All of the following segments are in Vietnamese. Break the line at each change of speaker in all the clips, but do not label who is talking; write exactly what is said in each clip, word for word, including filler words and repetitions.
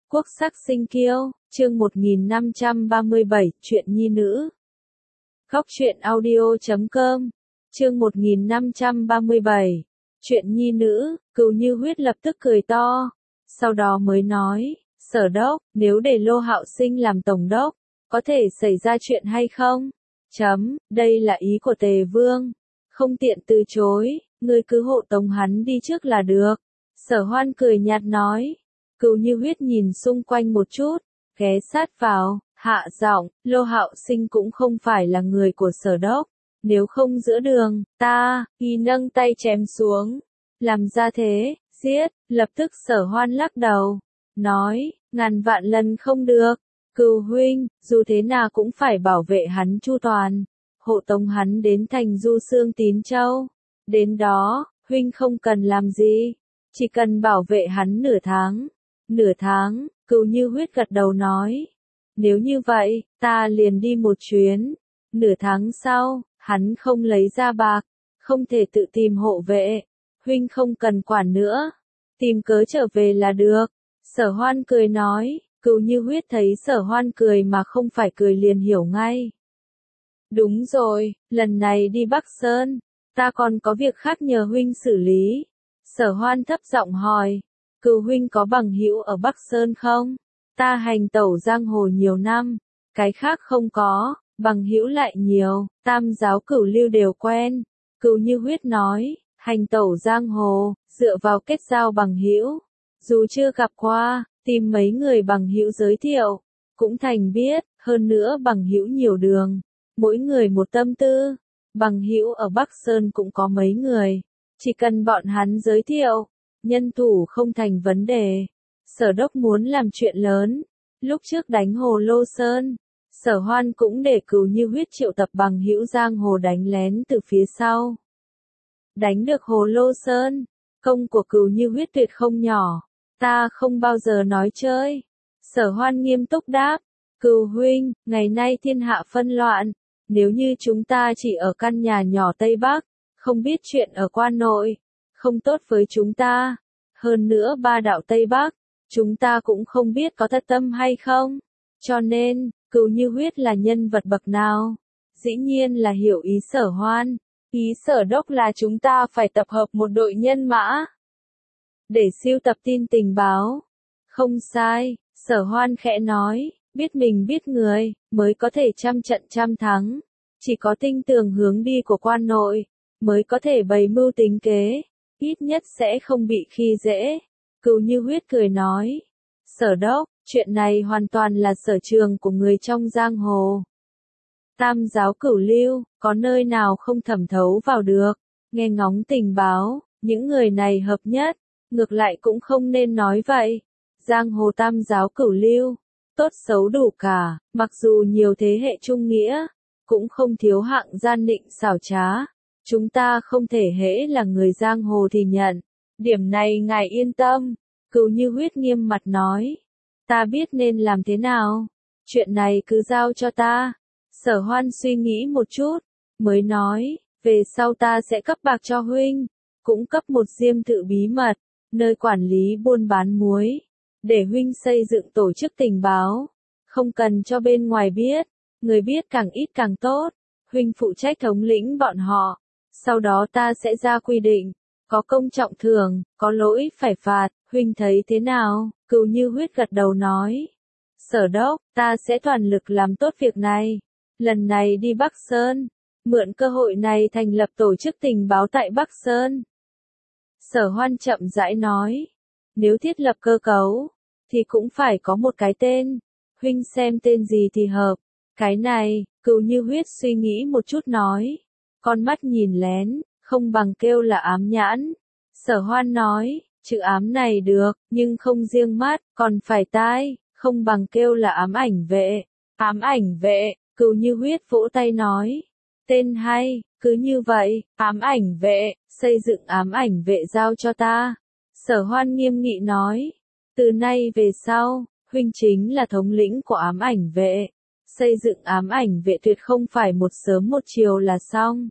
Quốc sắc sinh kiêu, chương một nghìn năm trăm ba mươi bảy, chuyện nhi nữ. Góc truyện audio chấm com, chương một nghìn năm trăm ba mươi bảy, chuyện nhi nữ. Cừu Như Huyết lập tức cười to, sau đó mới nói, Sở đốc, nếu để Lô Hạo Sinh làm tổng đốc, có thể xảy ra chuyện hay không? Chấm, đây là ý của Tề Vương, không tiện từ chối, ngươi cứ hộ tống hắn đi trước là được. Sở Hoan cười nhạt nói. Cừu Như Huyết nhìn xung quanh một chút, ghé sát vào, hạ giọng, Lô Hạo Sinh cũng không phải là người của Sở đốc, nếu không giữa đường, ta, y nâng tay chém xuống, làm ra thế, giết. Lập tức Sở Hoan lắc đầu, nói, ngàn vạn lần không được, Cừu huynh, dù thế nào cũng phải bảo vệ hắn chu toàn, hộ tống hắn đến thành Du Xương Tín Châu, đến đó, huynh không cần làm gì, chỉ cần bảo vệ hắn nửa tháng. Nửa tháng, Cừu Như Huyết gật đầu nói. Nếu như vậy, ta liền đi một chuyến. Nửa tháng sau, hắn không lấy ra bạc, không thể tự tìm hộ vệ. Huynh không cần quản nữa. Tìm cớ trở về là được. Sở Hoan cười nói. Cừu Như Huyết thấy Sở Hoan cười mà không phải cười liền hiểu ngay. Đúng rồi, lần này đi Bắc Sơn, ta còn có việc khác nhờ huynh xử lý. Sở Hoan thấp giọng hỏi. Cừu huynh có bằng hữu ở Bắc Sơn không? Ta hành tẩu giang hồ nhiều năm, cái khác không có, bằng hữu lại nhiều, tam giáo cửu lưu đều quen. Cừu Như Huyết nói, hành tẩu giang hồ, dựa vào kết giao bằng hữu, dù chưa gặp qua, tìm mấy người bằng hữu giới thiệu, cũng thành biết, hơn nữa bằng hữu nhiều đường, mỗi người một tâm tư. Bằng hữu ở Bắc Sơn cũng có mấy người, chỉ cần bọn hắn giới thiệu, nhân thủ không thành vấn đề. Sở đốc muốn làm chuyện lớn, lúc trước đánh Hồ Lô Sơn, Sở Hoan cũng để Cừu Như Huyết triệu tập bằng hữu giang hồ đánh lén từ phía sau. Đánh được Hồ Lô Sơn, công của Cừu Như Huyết tuyệt không nhỏ, ta không bao giờ nói chơi. Sở Hoan nghiêm túc đáp, Cừu huynh, ngày nay thiên hạ phân loạn, nếu như chúng ta chỉ ở căn nhà nhỏ Tây Bắc, không biết chuyện ở quan nội, không tốt với chúng ta. Hơn nữa ba đạo Tây Bắc, chúng ta cũng không biết có thật tâm hay không. Cho nên, Cừu Như Huyết là nhân vật bậc nào? Dĩ nhiên là hiểu ý Sở Hoan. Ý Sở đốc là chúng ta phải tập hợp một đội nhân mã để sưu tập tin tình báo. Không sai, Sở Hoan khẽ nói, biết mình biết người, mới có thể trăm trận trăm thắng. Chỉ có tinh tường hướng đi của quan nội, mới có thể bày mưu tính kế, ít nhất sẽ không bị khi dễ. Cừu Như Huyết cười nói, Sở đốc, chuyện này hoàn toàn là sở trường của người trong giang hồ. Tam giáo cửu lưu, có nơi nào không thẩm thấu vào được, nghe ngóng tình báo, những người này hợp nhất, ngược lại cũng không nên nói vậy. Giang hồ tam giáo cửu lưu, tốt xấu đủ cả, mặc dù nhiều thế hệ trung nghĩa, cũng không thiếu hạng gian nịnh xảo trá. Chúng ta không thể hễ là người giang hồ thì nhận. Điểm này ngài yên tâm. Cừu Như Huyết nghiêm mặt nói. Ta biết nên làm thế nào. Chuyện này cứ giao cho ta. Sở Hoan suy nghĩ một chút, mới nói, về sau ta sẽ cấp bạc cho huynh, cũng cấp một diêm tự bí mật, nơi quản lý buôn bán muối, để huynh xây dựng tổ chức tình báo, không cần cho bên ngoài biết, người biết càng ít càng tốt, huynh phụ trách thống lĩnh bọn họ, sau đó ta sẽ ra quy định, có công trọng thưởng, có lỗi phải phạt, huynh thấy thế nào? Cừu Như Huyết gật đầu nói, Sở đốc, ta sẽ toàn lực làm tốt việc này. Lần này đi Bắc Sơn, mượn cơ hội này thành lập tổ chức tình báo tại Bắc Sơn. Sở Hoan chậm rãi nói, nếu thiết lập cơ cấu, thì cũng phải có một cái tên, huynh xem tên gì thì hợp. Cái này, Cừu Như Huyết suy nghĩ một chút nói, con mắt nhìn lén, không bằng kêu là ám nhãn. Sở Hoan nói, chữ ám này được, nhưng không riêng mắt, còn phải tai, không bằng kêu là ám ảnh vệ. Ám ảnh vệ. Cừu Như Huyết vỗ tay nói, tên hay, cứ như vậy, ám ảnh vệ, xây dựng ám ảnh vệ giao cho ta. Sở Hoan nghiêm nghị nói, từ nay về sau, huynh chính là thống lĩnh của ám ảnh vệ. Xây dựng ám ảnh vệ tuyệt không phải một sớm một chiều là xong.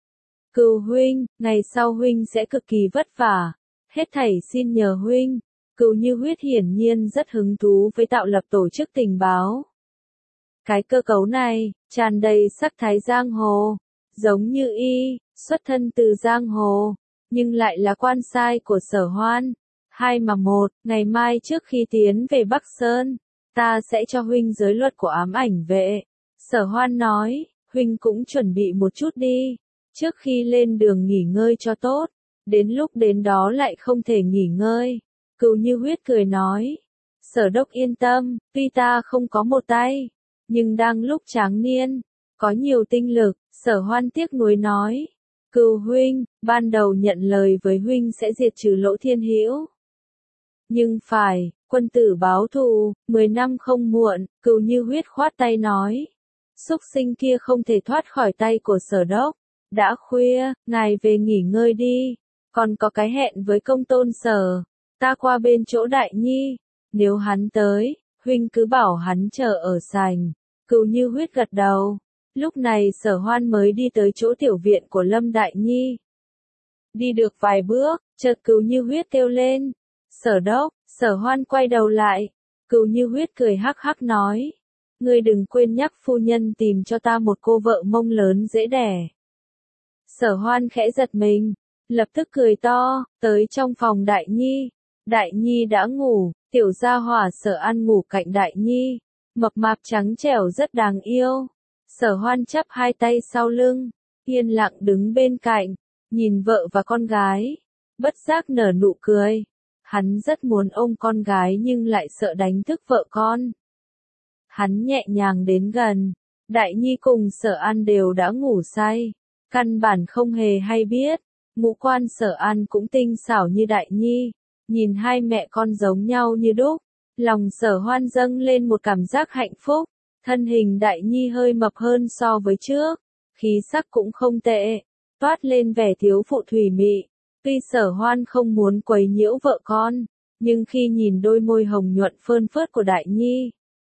Cừu huynh, ngày sau huynh sẽ cực kỳ vất vả, hết thảy xin nhờ huynh. Cửu Như Huyết hiển nhiên rất hứng thú với tạo lập tổ chức tình báo. Cái cơ cấu này, tràn đầy sắc thái giang hồ, giống như y, xuất thân từ giang hồ, nhưng lại là quan sai của Sở Hoan. Hai mà một, ngày mai trước khi tiến về Bắc Sơn, ta sẽ cho huynh giới luật của ám ảnh vệ. Sở Hoan nói, huynh cũng chuẩn bị một chút đi, trước khi lên đường nghỉ ngơi cho tốt, đến lúc đến đó lại không thể nghỉ ngơi. Cửu Như Huyết cười nói, Sở đốc yên tâm, tuy ta không có một tay, nhưng đang lúc tráng niên, có nhiều tinh lực. Sở Hoan tiếc nuối nói, Cửu huynh, ban đầu nhận lời với huynh sẽ diệt trừ Lỗ Thiên Hữu. Nhưng phải, quân tử báo thù, mười năm không muộn. Cửu Như Huyết khoát tay nói, súc sinh kia không thể thoát khỏi tay của Sở đốc. Đã khuya, ngài về nghỉ ngơi đi, còn có cái hẹn với công tôn Sở, ta qua bên chỗ Đại Nhi, nếu hắn tới, huynh cứ bảo hắn chờ ở sảnh. Cửu Như Huyết gật đầu. Lúc này Sở Hoan mới đi tới chỗ tiểu viện của Lâm Đại Nhi. Đi được vài bước, chợt Cửu Như Huyết kêu lên, Sở đốc. Sở Hoan quay đầu lại, Cửu Như Huyết cười hắc hắc nói, ngươi đừng quên nhắc phu nhân tìm cho ta một cô vợ mông lớn dễ đẻ. Sở Hoan khẽ giật mình, lập tức cười to, tới trong phòng Đại Nhi. Đại Nhi đã ngủ, tiểu gia hỏa Sở An ngủ cạnh Đại Nhi, mập mạp trắng trẻo rất đáng yêu. Sở Hoan chắp hai tay sau lưng, yên lặng đứng bên cạnh, nhìn vợ và con gái, bất giác nở nụ cười. Hắn rất muốn ôm con gái nhưng lại sợ đánh thức vợ con. Hắn nhẹ nhàng đến gần, Đại Nhi cùng Sở An đều đã ngủ say, căn bản không hề hay biết. Ngũ quan Sở An cũng tinh xảo như Đại Nhi, nhìn hai mẹ con giống nhau như đúc, lòng Sở Hoan dâng lên một cảm giác hạnh phúc. Thân hình Đại Nhi hơi mập hơn so với trước, khí sắc cũng không tệ, toát lên vẻ thiếu phụ thủy mị. Tuy Sở Hoan không muốn quấy nhiễu vợ con, nhưng khi nhìn đôi môi hồng nhuận phơn phớt của Đại Nhi,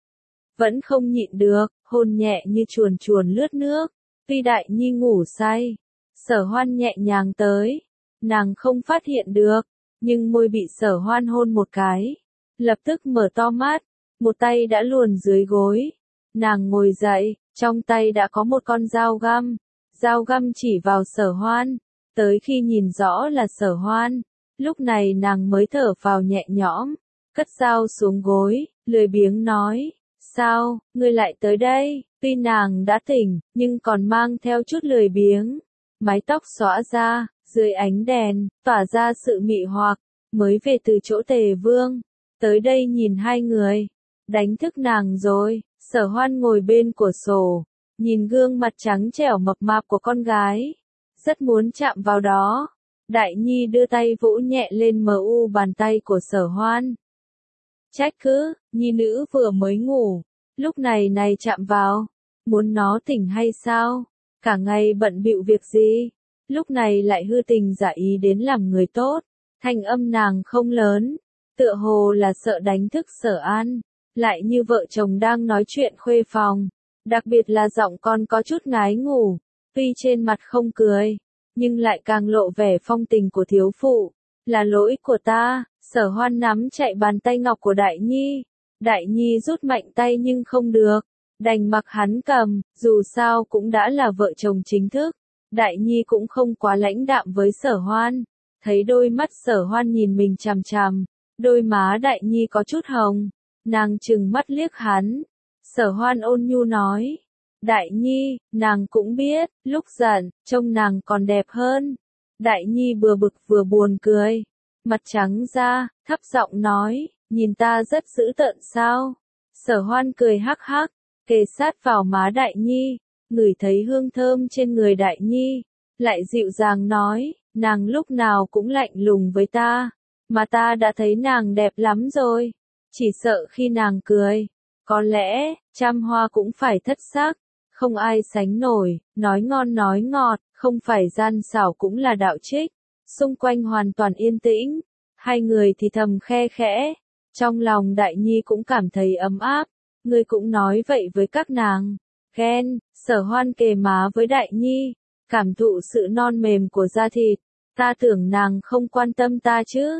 vẫn không nhịn được, hôn nhẹ như chuồn chuồn lướt nước. Tuy Đại Nhi ngủ say, Sở Hoan nhẹ nhàng tới, nàng không phát hiện được, nhưng môi bị Sở Hoan hôn một cái, lập tức mở to mắt, một tay đã luồn dưới gối. Nàng ngồi dậy, trong tay đã có một con dao găm, dao găm chỉ vào Sở Hoan, tới khi nhìn rõ là Sở Hoan, lúc này nàng mới thở phào nhẹ nhõm, cất dao xuống gối, lười biếng nói, sao, ngươi lại tới đây? Tuy nàng đã tỉnh, nhưng còn mang theo chút lười biếng, mái tóc xõa ra, dưới ánh đèn, tỏa ra sự mị hoặc, mới về từ chỗ Tề Vương, tới đây nhìn hai người, đánh thức nàng rồi. Sở Hoan ngồi bên cửa sổ, nhìn gương mặt trắng trẻo mập mạp của con gái, rất muốn chạm vào đó. Đại Nhi đưa tay vỗ nhẹ lên mờ u bàn tay của Sở Hoan. Trách cứ, nhi nữ vừa mới ngủ, lúc này này chạm vào, muốn nó tỉnh hay sao? Cả ngày bận bịu việc gì, lúc này lại hư tình giả ý đến làm người tốt. Thanh âm nàng không lớn, tựa hồ là sợ đánh thức Sở An, lại như vợ chồng đang nói chuyện khuê phòng, đặc biệt là giọng con có chút ngái ngủ, tuy trên mặt không cười, nhưng lại càng lộ vẻ phong tình của thiếu phụ. Là lỗi của ta. Sở Hoan nắm chạy bàn tay ngọc của Đại Nhi, Đại Nhi rút mạnh tay nhưng không được, đành mặc hắn cầm, dù sao cũng đã là vợ chồng chính thức. Đại Nhi cũng không quá lãnh đạm với Sở Hoan, thấy đôi mắt Sở Hoan nhìn mình chằm chằm, đôi má Đại Nhi có chút hồng, nàng trừng mắt liếc hắn. Sở Hoan ôn nhu nói, Đại Nhi, nàng cũng biết, lúc giận, trông nàng còn đẹp hơn. Đại Nhi vừa bực vừa buồn cười, mặt trắng ra, thấp giọng nói, nhìn ta rất dữ tợn sao? Sở Hoan cười hắc hắc, kề sát vào má Đại Nhi, ngửi thấy hương thơm trên người Đại Nhi, lại dịu dàng nói, nàng lúc nào cũng lạnh lùng với ta, mà ta đã thấy nàng đẹp lắm rồi, chỉ sợ khi nàng cười, có lẽ, trăm hoa cũng phải thất sắc, không ai sánh nổi, nói ngon nói ngọt, không phải gian xảo cũng là đạo trích. Xung quanh hoàn toàn yên tĩnh, hai người thì thầm khe khẽ, trong lòng Đại Nhi cũng cảm thấy ấm áp, người cũng nói vậy với các nàng. Ghen, Sở Hoan kề má với Đại Nhi, cảm thụ sự non mềm của da thịt, ta tưởng nàng không quan tâm ta chứ,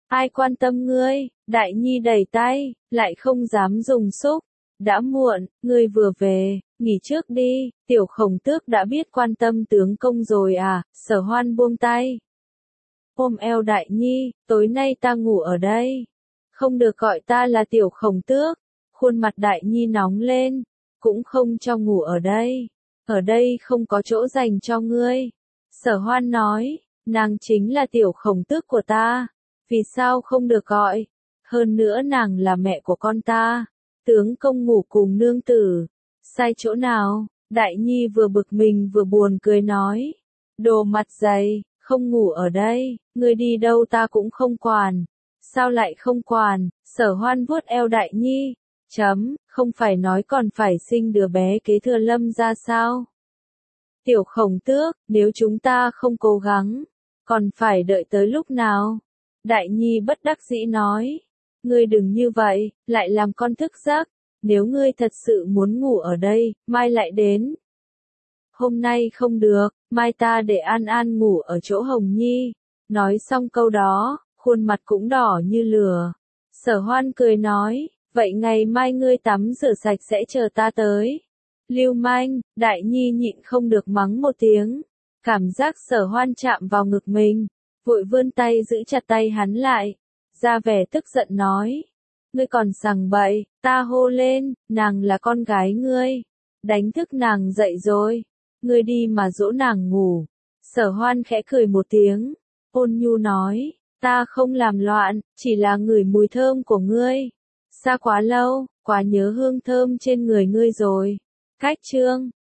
Ai quan tâm ngươi, Đại Nhi đẩy tay, lại không dám dùng xúc. Đã muộn, ngươi vừa về, nghỉ trước đi, Tiểu Khổng Tước đã biết quan tâm tướng công rồi à, Sở Hoan buông tay. Ôm eo Đại Nhi, tối nay ta ngủ ở đây. Không được gọi ta là Tiểu Khổng Tước. Khuôn mặt Đại Nhi nóng lên, cũng không cho ngủ ở đây. Ở đây không có chỗ dành cho ngươi. Sở Hoan nói, nàng chính là Tiểu Khổng Tước của ta. Vì sao không được gọi? Hơn nữa nàng là mẹ của con ta. Tướng công ngủ cùng nương tử. Sai chỗ nào? Đại Nhi vừa bực mình vừa buồn cười nói. Đồ mặt dày, không ngủ ở đây, ngươi đi đâu ta cũng không quản. Sao lại không quản? Sở Hoan vuốt eo Đại Nhi. Chấm, không phải nói còn phải sinh đứa bé kế thừa Lâm ra sao? Tiểu Khổng Tước, nếu chúng ta không cố gắng, còn phải đợi tới lúc nào? Đại Nhi bất đắc dĩ nói. Ngươi đừng như vậy, lại làm con thức giấc. Nếu ngươi thật sự muốn ngủ ở đây, mai lại đến. Hôm nay không được, mai ta để An An ngủ ở chỗ Hồng Nhi. Nói xong câu đó, khuôn mặt cũng đỏ như lửa. Sở Hoan cười nói, vậy ngày mai ngươi tắm rửa sạch sẽ chờ ta tới. Lưu manh, Đại Nhi nhịn không được mắng một tiếng. Cảm giác Sở Hoan chạm vào ngực mình, vội vươn tay giữ chặt tay hắn lại. Ra vẻ tức giận nói, ngươi còn sằng bậy, ta hô lên, nàng là con gái ngươi. Đánh thức nàng dậy rồi, ngươi đi mà dỗ nàng ngủ. Sở Hoan khẽ cười một tiếng, ôn nhu nói, ta không làm loạn, chỉ là ngửi mùi thơm của ngươi. Xa quá lâu, quá nhớ hương thơm trên người ngươi rồi. Cách chương